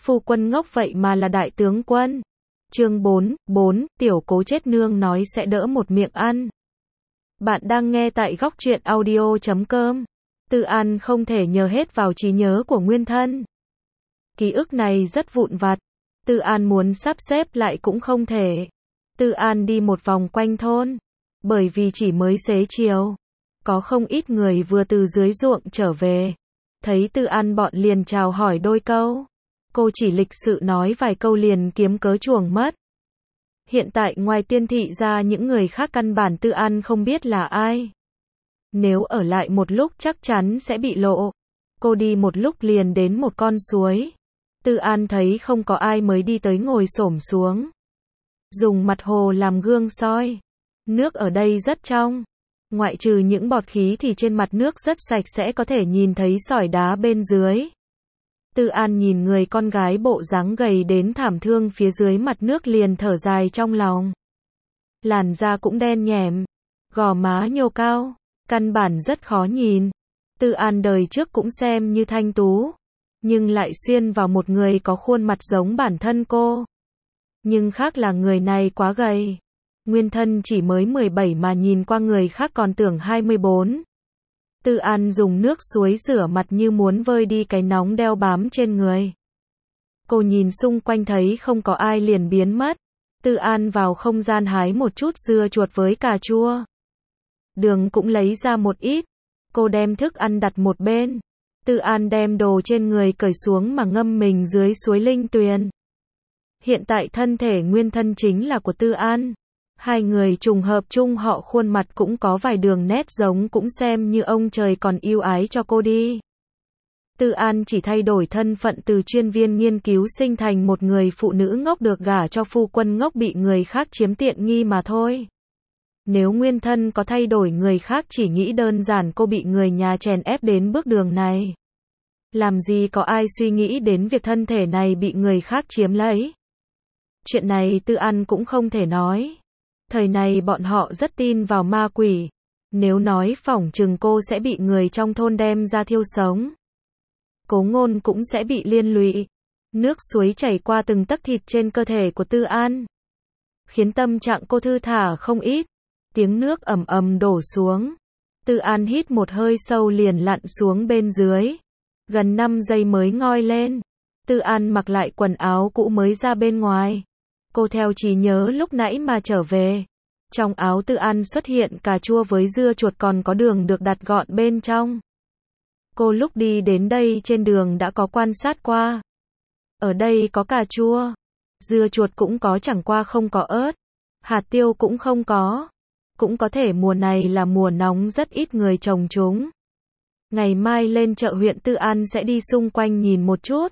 phu quân ngốc vậy mà là đại tướng quân. Chương 4, tiểu cố chết nương nói sẽ đỡ một miệng ăn. Bạn đang nghe tại góc truyện audio.com. Tư An không thể nhớ hết vào trí nhớ của nguyên thân. Ký ức này rất vụn vặt. Tư An muốn sắp xếp lại cũng không thể. Tư An đi một vòng quanh thôn. Bởi vì chỉ mới xế chiều. Có không ít người vừa từ dưới ruộng trở về. Thấy Tư An bọn liền chào hỏi đôi câu. Cô chỉ lịch sự nói vài câu liền kiếm cớ chuồng mất. Hiện tại ngoài Tiên thị ra những người khác căn bản Tư An không biết là ai. Nếu ở lại một lúc chắc chắn sẽ bị lộ. Cô đi một lúc liền đến một con suối. Tư An thấy không có ai mới đi tới ngồi xổm xuống. Dùng mặt hồ làm gương soi. Nước ở đây rất trong. Ngoại trừ những bọt khí thì trên mặt nước rất sạch sẽ có thể nhìn thấy sỏi đá bên dưới. Tư An nhìn người con gái bộ dáng gầy đến thảm thương phía dưới mặt nước liền thở dài trong lòng. Làn da cũng đen nhẻm, gò má nhô cao, căn bản rất khó nhìn. Tư An đời trước cũng xem như thanh tú, nhưng lại xuyên vào một người có khuôn mặt giống bản thân cô. Nhưng khác là người này quá gầy. Nguyên thân chỉ mới 17 mà nhìn qua người khác còn tưởng 24. Tư An dùng nước suối rửa mặt như muốn vơi đi cái nóng đeo bám trên người. Cô nhìn xung quanh thấy không có ai liền biến mất. Tư An vào không gian hái một chút dưa chuột với cà chua. Đường cũng lấy ra một ít. Cô đem thức ăn đặt một bên. Tư An đem đồ trên người cởi xuống mà ngâm mình dưới suối linh tuyền. Hiện tại thân thể nguyên thân chính là của Tư An. Hai người trùng hợp chung họ khuôn mặt cũng có vài đường nét giống cũng xem như ông trời còn yêu ái cho cô đi. Tư An chỉ thay đổi thân phận từ chuyên viên nghiên cứu sinh thành một người phụ nữ ngốc được gả cho phu quân ngốc bị người khác chiếm tiện nghi mà thôi. Nếu nguyên thân có thay đổi người khác chỉ nghĩ đơn giản cô bị người nhà chèn ép đến bước đường này. Làm gì có ai suy nghĩ đến việc thân thể này bị người khác chiếm lấy. Chuyện này Tư An cũng không thể nói. Thời này bọn họ rất tin vào ma quỷ. Nếu nói phỏng chừng cô sẽ bị người trong thôn đem ra thiêu sống. Cố Ngôn cũng sẽ bị liên lụy. Nước suối chảy qua từng tấc thịt trên cơ thể của Tư An. Khiến tâm trạng cô thư thả không ít. Tiếng nước ầm ầm đổ xuống. Tư An hít một hơi sâu liền lặn xuống bên dưới. Gần 5 giây mới ngoi lên. Tư An mặc lại quần áo cũ mới ra bên ngoài. Cô theo trí nhớ lúc nãy mà trở về. Trong áo Tư An xuất hiện cà chua với dưa chuột còn có đường được đặt gọn bên trong. Cô lúc đi đến đây trên đường đã có quan sát qua. Ở đây có cà chua. Dưa chuột cũng có chẳng qua không có ớt. Hạt tiêu cũng không có. Cũng có thể mùa này là mùa nóng rất ít người trồng chúng. Ngày mai lên chợ huyện Tư An sẽ đi xung quanh nhìn một chút.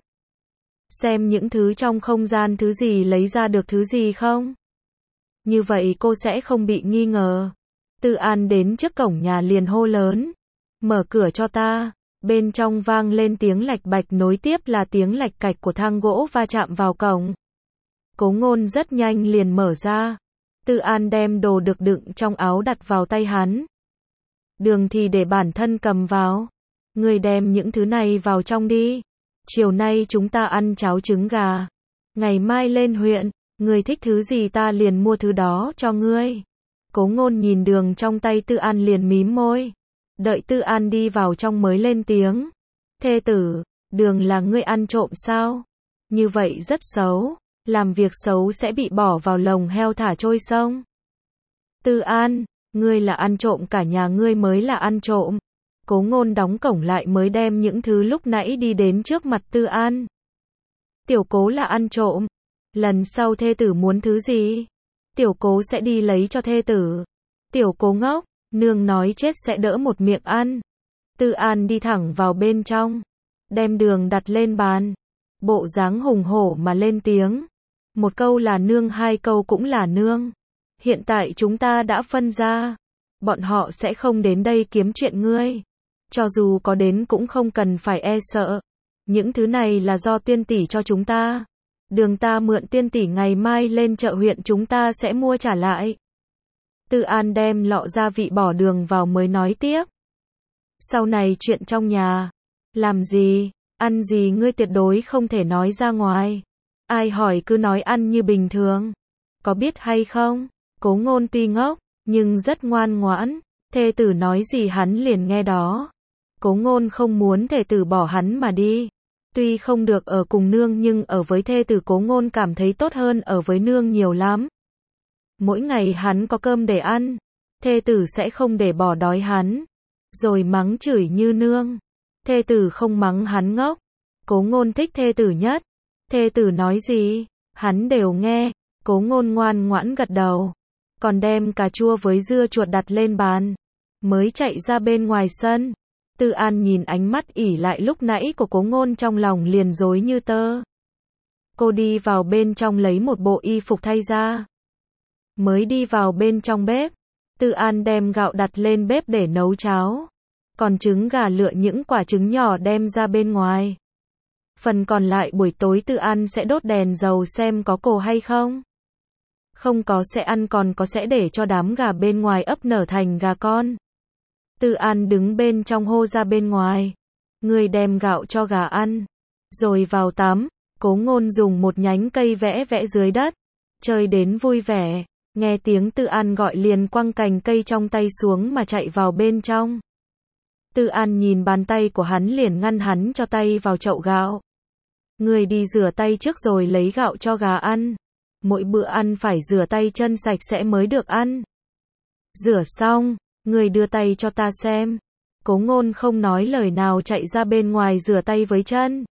Xem những thứ trong không gian thứ gì lấy ra được thứ gì không. Như vậy cô sẽ không bị nghi ngờ. Tư An đến trước cổng nhà liền hô lớn. Mở cửa cho ta. Bên trong vang lên tiếng lạch bạch nối tiếp là tiếng lạch cạch của thang gỗ va chạm vào cổng. Cố Ngôn rất nhanh liền mở ra. Tư An đem đồ được đựng trong áo đặt vào tay hắn. Đường thì để bản thân cầm vào. Người đem những thứ này vào trong đi. Chiều nay chúng ta ăn cháo trứng gà. Ngày mai lên huyện, người thích thứ gì ta liền mua thứ đó cho ngươi. Cố Ngôn nhìn đường trong tay Tư An liền mím môi. Đợi Tư An đi vào trong mới lên tiếng. Thê tử, đường là ngươi ăn trộm sao? Như vậy rất xấu. Làm việc xấu sẽ bị bỏ vào lồng heo thả trôi sông. Tư An, ngươi là ăn trộm cả nhà ngươi mới là ăn trộm. Cố Ngôn đóng cổng lại mới đem những thứ lúc nãy đi đến trước mặt Tư An. Tiểu Cố là ăn trộm. Lần sau thê tử muốn thứ gì? Tiểu Cố sẽ đi lấy cho thê tử. Tiểu Cố ngốc, nương nói chết sẽ đỡ một miệng ăn. Tư An đi thẳng vào bên trong. Đem đường đặt lên bàn. Bộ dáng hùng hổ mà lên tiếng. Một câu là nương hai câu cũng là nương. Hiện tại chúng ta đã phân ra. Bọn họ sẽ không đến đây kiếm chuyện ngươi. Cho dù có đến cũng không cần phải e sợ. Những thứ này là do Tiên tỷ cho chúng ta. Đường ta mượn Tiên tỷ ngày mai lên chợ huyện chúng ta sẽ mua trả lại. Tư An đem lọ gia vị bỏ đường vào mới nói tiếp. Sau này chuyện trong nhà. Làm gì? Ăn gì ngươi tuyệt đối không thể nói ra ngoài. Ai hỏi cứ nói ăn như bình thường. Có biết hay không? Cố Ngôn tuy ngốc, nhưng rất ngoan ngoãn. Thê tử nói gì hắn liền nghe đó. Cố Ngôn không muốn thê tử bỏ hắn mà đi. Tuy không được ở cùng nương nhưng ở với thê tử Cố Ngôn cảm thấy tốt hơn ở với nương nhiều lắm. Mỗi ngày hắn có cơm để ăn, thê tử sẽ không để bỏ đói hắn. Rồi mắng chửi như nương. Thê tử không mắng hắn ngốc. Cố Ngôn thích thê tử nhất. Thê tử nói gì, hắn đều nghe. Cố Ngôn ngoan ngoãn gật đầu. Còn đem cà chua với dưa chuột đặt lên bàn. Mới chạy ra bên ngoài sân. Tư An nhìn ánh mắt ỉ lại lúc nãy của Cố Ngôn trong lòng liền rối như tơ. Cô đi vào bên trong lấy một bộ y phục thay ra. Mới đi vào bên trong bếp, Tư An đem gạo đặt lên bếp để nấu cháo. Còn trứng gà lựa những quả trứng nhỏ đem ra bên ngoài. Phần còn lại buổi tối Tư An sẽ đốt đèn dầu xem có cồ hay không. Không có sẽ ăn, còn có sẽ để cho đám gà bên ngoài ấp nở thành gà con. Tư An đứng bên trong hô ra bên ngoài. Người đem gạo cho gà ăn. Rồi vào tắm. Cố Ngôn dùng một nhánh cây vẽ vẽ dưới đất. Chơi đến vui vẻ. Nghe tiếng Tư An gọi liền quăng cành cây trong tay xuống mà chạy vào bên trong. Tư An nhìn bàn tay của hắn liền ngăn hắn cho tay vào chậu gạo. Người đi rửa tay trước rồi lấy gạo cho gà ăn. Mỗi bữa ăn phải rửa tay chân sạch sẽ mới được ăn. Rửa xong, người đưa tay cho ta xem. Cố Ngôn không nói lời nào chạy ra bên ngoài rửa tay với chân.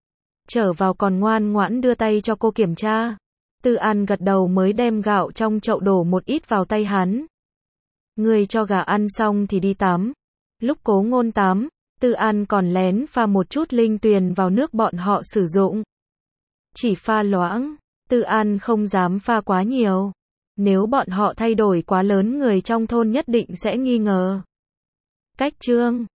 Trở vào còn ngoan ngoãn đưa tay cho cô kiểm tra. Tư An gật đầu mới đem gạo trong chậu đổ một ít vào tay hắn. Người cho gà ăn xong thì đi tắm. Lúc Cố Ngôn tắm, Tư An còn lén pha một chút linh tuyền vào nước bọn họ sử dụng. Chỉ pha loãng, Tư An không dám pha quá nhiều. Nếu bọn họ thay đổi quá lớn người trong thôn nhất định sẽ nghi ngờ. Cách chương